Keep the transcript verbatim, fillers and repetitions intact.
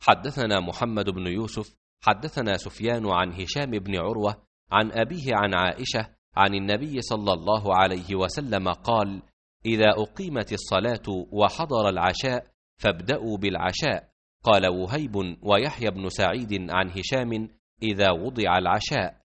حدثنا محمد بن يوسف حدثنا سفيان عن هشام بن عروة عن أبيه عن عائشة عن النبي صلى الله عليه وسلم قال: إذا أقيمت الصلاة وحضر العشاء فابدأوا بالعشاء. قال وهيب ويحيى بن سعيد عن هشام: إذا وضع العشاء.